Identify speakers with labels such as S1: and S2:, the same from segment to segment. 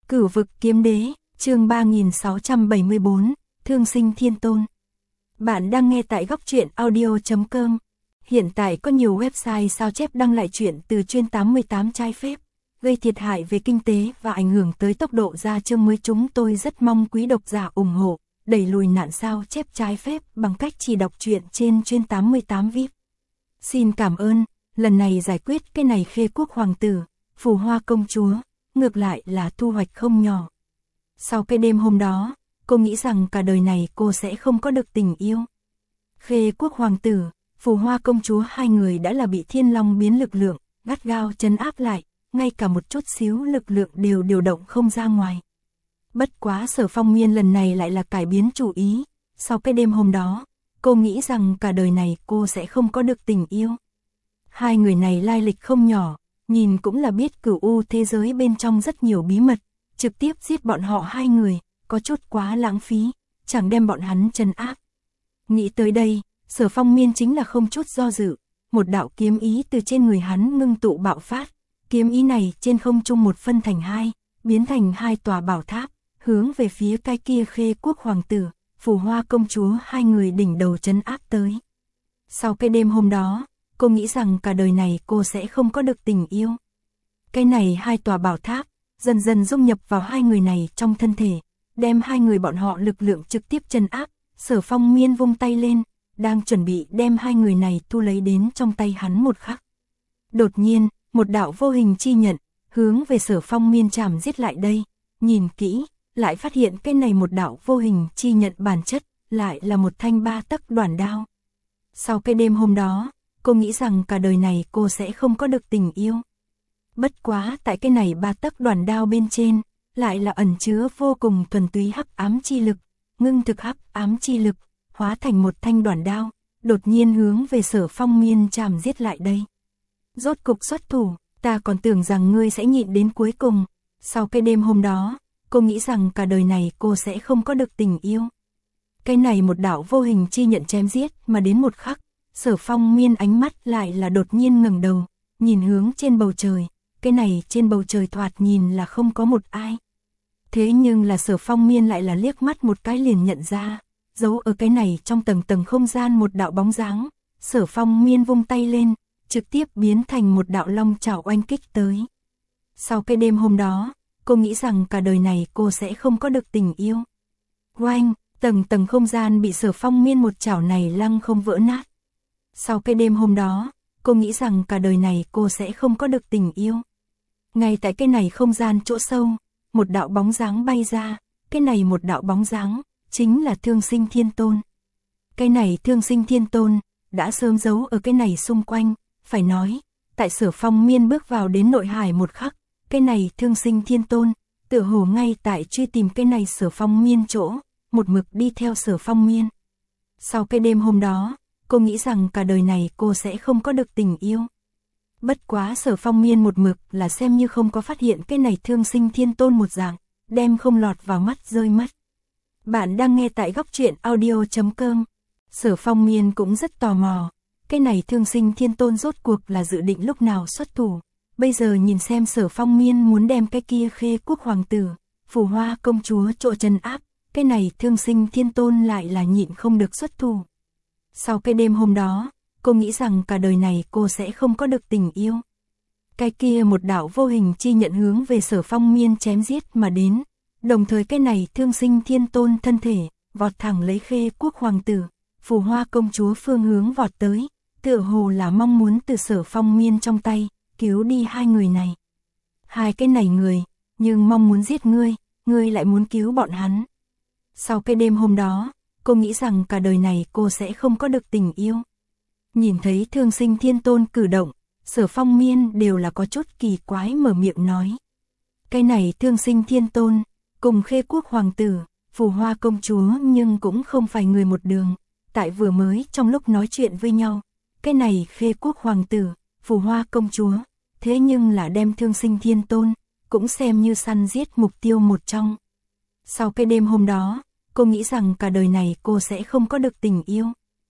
S1: Cửu vực kiếm đế, chương 3674, Thương sinh thiên tôn. Bạn đang nghe tại góc truyện audio.com. Hiện tại có nhiều website sao chép đăng lại truyện từ chuyên 88 trái phép, gây thiệt hại về kinh tế và ảnh hưởng tới tốc độ ra chương mới. Chúng tôi rất mong quý độc giả ủng hộ, đẩy lùi nạn sao chép trái phép bằng cách chỉ đọc truyện trên chuyên 88 VIP. Xin cảm ơn, lần này giải quyết cái này Khê Quốc hoàng tử, Phù Hoa công chúa, ngược lại là thu hoạch không nhỏ. Sau cái đêm hôm đó, cô nghĩ rằng cả đời này cô sẽ không có được tình yêu. Khê Quốc hoàng tử, Phù Hoa công chúa, hai người đã là bị Thiên Long biến lực lượng gắt gao trấn áp lại, ngay cả một chút xíu lực lượng đều điều động không ra ngoài. Bất quá Sở Phong Miên lần này lại là cải biến chủ ý. Sau cái đêm hôm đó, cô nghĩ rằng cả đời này cô sẽ không có được tình yêu. Hai người này lai lịch không nhỏ, nhìn cũng là biết cửu u thế giới bên trong rất nhiều bí mật, trực tiếp giết bọn họ hai người, có chút quá lãng phí, chẳng đem bọn hắn trấn áp. Nghĩ tới đây, Sở Phong Miên chính là không chút do dự, một đạo kiếm ý từ trên người hắn ngưng tụ bạo phát, kiếm ý này trên không trung một phân thành hai, biến thành hai tòa bảo tháp, hướng về phía cái kia Khê Quốc hoàng tử, Phù Hoa công chúa hai người đỉnh đầu trấn áp tới. Sau cái đêm hôm đó, cô nghĩ rằng cả đời này cô sẽ không có được tình yêu. Cái này hai tòa bảo tháp, dần dần dung nhập vào hai người này trong thân thể, đem hai người bọn họ lực lượng trực tiếp trấn áp. Sở Phong Miên vung tay lên, đang chuẩn bị đem hai người này thu lấy đến trong tay hắn một khắc. Đột nhiên, một đạo vô hình chi nhận, hướng về Sở Phong Miên chạm giết lại đây, nhìn kỹ, lại phát hiện cái này một đạo vô hình chi nhận bản chất, lại là một thanh 3 tấc đoản đao. Sau cái đêm hôm đó, cô nghĩ rằng cả đời này cô sẽ không có được tình yêu. Bất quá tại cái này 3 tấc đoản đao bên trên, lại là ẩn chứa vô cùng thuần túy hắc ám chi lực, ngưng thực hắc ám chi lực, hóa thành một thanh đoản đao, đột nhiên hướng về Sở Phong Miên chạm giết lại đây. Rốt cục xuất thủ, ta còn tưởng rằng ngươi sẽ nhịn đến cuối cùng. Sau cái đêm hôm đó, cô nghĩ rằng cả đời này cô sẽ không có được tình yêu. Cái này một đạo vô hình chi nhận chém giết mà đến một khắc, Sở Phong Miên ánh mắt lại là đột nhiên ngẩng đầu, nhìn hướng trên bầu trời, cái này trên bầu trời thoạt nhìn là không có một ai. Thế nhưng là Sở Phong Miên lại là liếc mắt một cái liền nhận ra, giấu ở cái này trong tầng tầng không gian một đạo bóng dáng. Sở Phong Miên vung tay lên, trực tiếp biến thành một đạo long chảo oanh kích tới. Sau cái đêm hôm đó, cô nghĩ rằng cả đời này cô sẽ không có được tình yêu. Oanh, tầng tầng không gian bị Sở Phong Miên một chảo này lăng không vỡ nát. Sau cái đêm hôm đó, cô nghĩ rằng cả đời này cô sẽ không có được tình yêu. Ngay tại cái này không gian chỗ sâu, một đạo bóng dáng bay ra, cái này một đạo bóng dáng, chính là Thương Sinh Thiên Tôn. Cái này Thương Sinh Thiên Tôn, đã sớm giấu ở cái này xung quanh, phải nói, tại Sở Phong Miên bước vào đến nội hải một khắc, cái này Thương Sinh Thiên Tôn, tựa hồ ngay tại truy tìm cái này Sở Phong Miên chỗ, một mực đi theo Sở Phong Miên. Sau cái đêm hôm đó, cô nghĩ rằng cả đời này cô sẽ không có được tình yêu. Bất quá Sở Phong Miên một mực là xem như không có phát hiện cái này Thương Sinh Thiên Tôn một dạng, đem không lọt vào mắt rơi mất. Bạn đang nghe tại góc truyện audio.com. Sở Phong Miên cũng rất tò mò, cái này Thương Sinh Thiên Tôn rốt cuộc là dự định lúc nào xuất thủ. Bây giờ nhìn xem Sở Phong Miên muốn đem cái kia Khê Quốc hoàng tử, Phù Hoa công chúa chỗ trấn áp, cái này Thương Sinh Thiên Tôn lại là nhịn không được xuất thủ. Sau cái đêm hôm đó, cô nghĩ rằng cả đời này cô sẽ không có được tình yêu. Cái kia một đạo vô hình chi nhận hướng về Sở Phong Miên chém giết mà đến, đồng thời cái này Thương Sinh Thiên Tôn thân thể, vọt thẳng lấy Khê Quốc hoàng tử, Phù Hoa công chúa phương hướng vọt tới, tựa hồ là mong muốn từ Sở Phong Miên trong tay, cứu đi hai người này. Hai cái này người, nhưng mong muốn giết ngươi, ngươi lại muốn cứu bọn hắn. Sau cái đêm hôm đó, cô nghĩ rằng cả đời này cô sẽ không có được tình yêu. Nhìn thấy Thương Sinh Thiên Tôn cử động, Sở Phong Miên đều là có chút kỳ quái mở miệng nói. Cái này Thương Sinh Thiên Tôn, cùng Khê Quốc hoàng tử, Phù Hoa công chúa nhưng cũng không phải người một đường. Tại vừa mới trong lúc nói chuyện với nhau, cái này Khê Quốc hoàng tử, Phù Hoa công chúa, thế nhưng là đem Thương Sinh Thiên Tôn, cũng xem như săn giết mục tiêu một trong. Sau cái đêm hôm đó, cô nghĩ rằng cả đời này cô sẽ không có được tình yêu.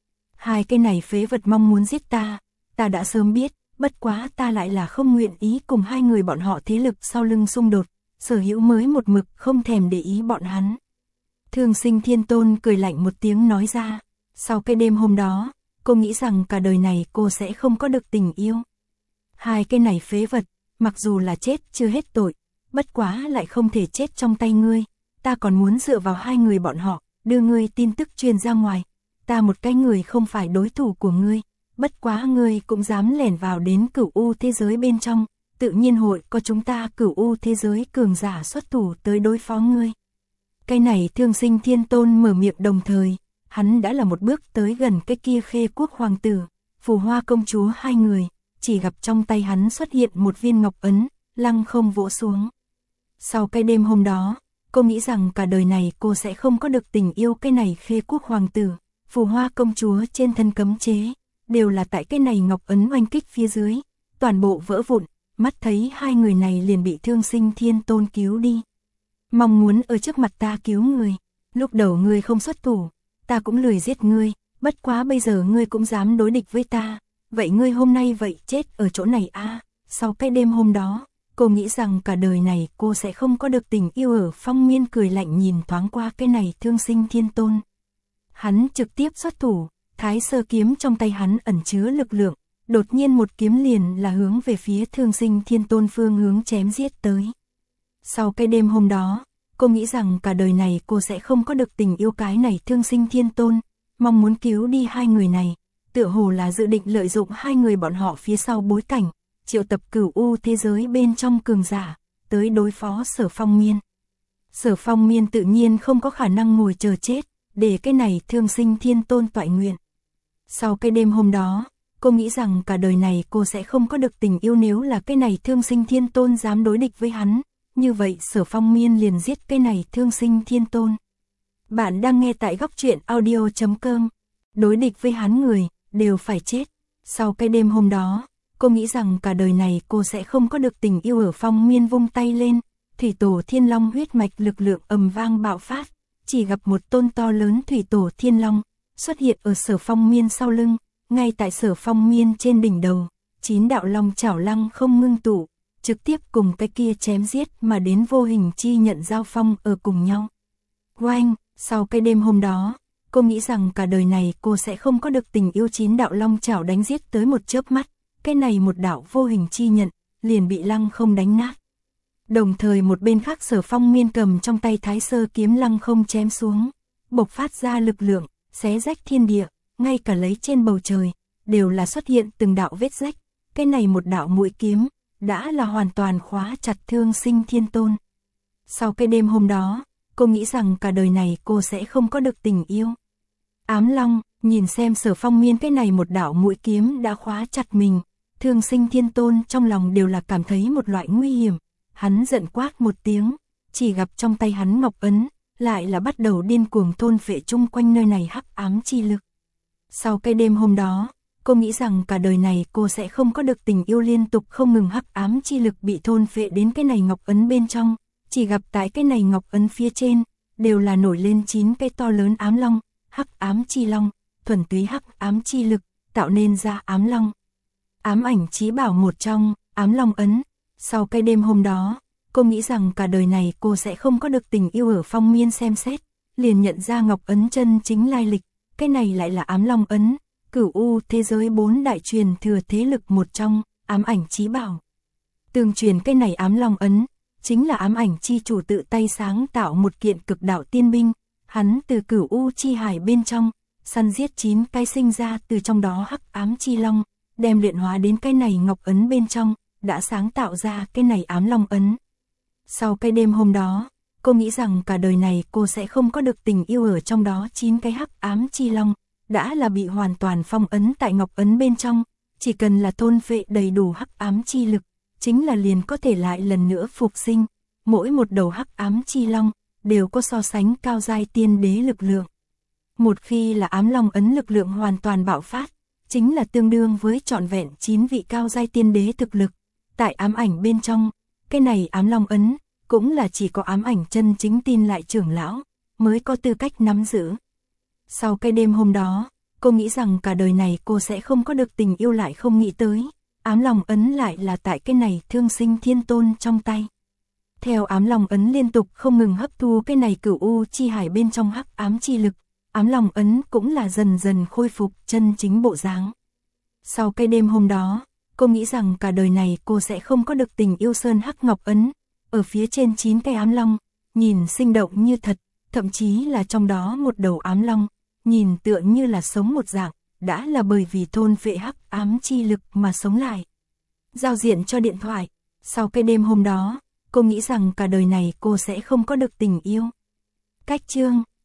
S1: Hai cái này phế vật mong muốn giết ta đã sớm biết, bất quá ta lại là không nguyện ý cùng hai người bọn họ thế lực sau lưng xung đột, Sở Hữu mới một mực không thèm để ý bọn hắn. Thương Sinh Thiên Tôn cười lạnh một tiếng nói ra, sau cái đêm hôm đó, cô nghĩ rằng cả đời này cô sẽ không có được tình yêu. Hai cái này phế vật, mặc dù là chết chưa hết tội, bất quá lại không thể chết trong tay ngươi, ta còn muốn dựa vào hai người bọn họ, đưa ngươi tin tức truyền ra ngoài, ta một cái người không phải đối thủ của ngươi, bất quá ngươi cũng dám lẻn vào đến Cửu U thế giới bên trong, tự nhiên hội có chúng ta Cửu U thế giới cường giả xuất thủ tới đối phó ngươi. Cái này Thương Sinh Thiên Tôn mở miệng đồng thời, hắn đã là một bước tới gần cái kia Khê Quốc hoàng tử, Phù Hoa công chúa hai người, chỉ gặp trong tay hắn xuất hiện một viên ngọc ấn, lăng không vỗ xuống. Sau cái đêm hôm đó, cô nghĩ rằng cả đời này cô sẽ không có được tình yêu cái này Khê Quốc hoàng tử, Phù Hoa công chúa trên thân cấm chế, đều là tại cái này ngọc ấn oanh kích phía dưới, toàn bộ vỡ vụn, mắt thấy hai người này liền bị Thương Sinh Thiên Tôn cứu đi. Mong muốn ở trước mặt ta cứu người, lúc đầu ngươi không xuất thủ, ta cũng lười giết ngươi, bất quá bây giờ ngươi cũng dám đối địch với ta, vậy ngươi hôm nay vậy chết ở chỗ này a. Sau cái đêm hôm đó, cô nghĩ rằng cả đời này cô sẽ không có được tình yêu ở. Phong Miên cười lạnh nhìn thoáng qua cái này Thương Sinh Thiên Tôn. Hắn trực tiếp xuất thủ, Thái Sơ kiếm trong tay hắn ẩn chứa lực lượng, đột nhiên một kiếm liền là hướng về phía Thương Sinh Thiên Tôn phương hướng chém giết tới. Sau cái đêm hôm đó, cô nghĩ rằng cả đời này cô sẽ không có được tình yêu cái này Thương Sinh Thiên Tôn, mong muốn cứu đi hai người này, tựa hồ là dự định lợi dụng hai người bọn họ phía sau bối cảnh, triệu tập Cửu U thế giới bên trong cường giả, tới đối phó Sở Phong Miên. Sở Phong Miên tự nhiên không có khả năng ngồi chờ chết, để cái này Thương Sinh Thiên Tôn toại nguyện. Sau cái đêm hôm đó, cô nghĩ rằng cả đời này cô sẽ không có được tình yêu nếu là cái này Thương Sinh Thiên Tôn dám đối địch với hắn. Như vậy Sở Phong Miên liền giết cái này Thương Sinh Thiên Tôn. Bạn đang nghe tại góc truyện audio.com. Đối địch với hắn người, đều phải chết. Sau cái đêm hôm đó, cô nghĩ rằng cả đời này cô sẽ không có được tình yêu ở. Phong Miên vung tay lên, thủy tổ thiên long huyết mạch lực lượng ầm vang bạo phát. Chỉ gặp một tôn to lớn thủy tổ thiên long, xuất hiện ở Sở Phong Miên sau lưng, ngay tại Sở Phong Miên trên đỉnh đầu, 9 đạo long chảo lăng không ngưng tụ, trực tiếp cùng cái kia chém giết mà đến vô hình chi nhận giao phong ở cùng nhau. Oanh, sau cái đêm hôm đó, cô nghĩ rằng cả đời này cô sẽ không có được tình yêu. 9 đạo long chảo đánh giết tới một chớp mắt, cái này một đạo vô hình chi nhận, liền bị lăng không đánh nát. Đồng thời một bên khác Sở Phong Miên cầm trong tay Thái Sơ kiếm lăng không chém xuống, bộc phát ra lực lượng, xé rách thiên địa, ngay cả lấy trên bầu trời, đều là xuất hiện từng đạo vết rách, cái này một đạo mũi kiếm, đã là hoàn toàn khóa chặt Thương Sinh Thiên Tôn. Sau cái đêm hôm đó, cô nghĩ rằng cả đời này cô sẽ không có được tình yêu. Ám Long, nhìn xem Sở Phong Miên cái này một đạo mũi kiếm đã khóa chặt mình, Thương Sinh Thiên Tôn trong lòng đều là cảm thấy một loại nguy hiểm, hắn giận quát một tiếng, chỉ gặp trong tay hắn ngọc ấn, lại là bắt đầu điên cuồng thôn phệ chung quanh nơi này hắc ám chi lực. Sau cái đêm hôm đó, cô nghĩ rằng cả đời này cô sẽ không có được tình yêu, liên tục không ngừng hắc ám chi lực bị thôn phệ đến cái này ngọc ấn bên trong, chỉ gặp tại cái này ngọc ấn phía trên, đều là nổi lên 9 cái to lớn ám long, hắc ám chi long, thuần túy hắc ám chi lực, tạo nên ra ám long. Ám ảnh chí bảo một trong, ám long ấn. Sau cái đêm hôm đó, cô nghĩ rằng cả đời này cô sẽ không có được tình yêu. Ở Phong Miên xem xét, liền nhận ra ngọc ấn chân chính lai lịch, cái này lại là ám long ấn, Cửu U thế giới 4 đại truyền thừa thế lực một trong, ám ảnh chí bảo. Tương truyền cái này ám long ấn, chính là ám ảnh chi chủ tự tay sáng tạo một kiện cực đạo tiên binh, hắn từ Cửu U chi hải bên trong, săn giết 9 cái sinh ra từ trong đó hắc ám chi long, đem luyện hóa đến cái này ngọc ấn bên trong, đã sáng tạo ra cái này ám long ấn. Sau cái đêm hôm đó, cô nghĩ rằng cả đời này cô sẽ không có được tình yêu. Ở trong đó 9 cái hắc ám chi long, đã là bị hoàn toàn phong ấn tại ngọc ấn bên trong, chỉ cần là thôn phệ đầy đủ hắc ám chi lực, chính là liền có thể lại lần nữa phục sinh, mỗi một đầu hắc ám chi long, đều có so sánh cao giai tiên đế lực lượng. Một khi là ám long ấn lực lượng hoàn toàn bạo phát, chính là tương đương với trọn vẹn 9 vị cao giai tiên đế thực lực. Tại ám ảnh bên trong, cái này ám long ấn, cũng là chỉ có ám ảnh chân chính tin lại trưởng lão, mới có tư cách nắm giữ. Sau cái đêm hôm đó, cô nghĩ rằng cả đời này cô sẽ không có được tình yêu, lại không nghĩ tới, ám long ấn lại là tại cái này Thương Sinh Thiên Tôn trong tay. Theo ám long ấn liên tục không ngừng hấp thu cái này cửu u chi hải bên trong hắc ám chi lực, ám long ấn cũng là dần dần khôi phục chân chính bộ dáng. Sau cái đêm hôm đó, cô nghĩ rằng cả đời này cô sẽ không có được tình yêu sơn hắc ngọc ấn, ở phía trên 9 cái ám long, nhìn sinh động như thật, thậm chí là trong đó một đầu ám long, nhìn tựa như là sống một dạng, đã là bởi vì thôn phệ hắc ám chi lực mà sống lại. Giao diện cho điện thoại, sau cái đêm hôm đó, cô nghĩ rằng cả đời này cô sẽ không có được tình yêu. Cách chương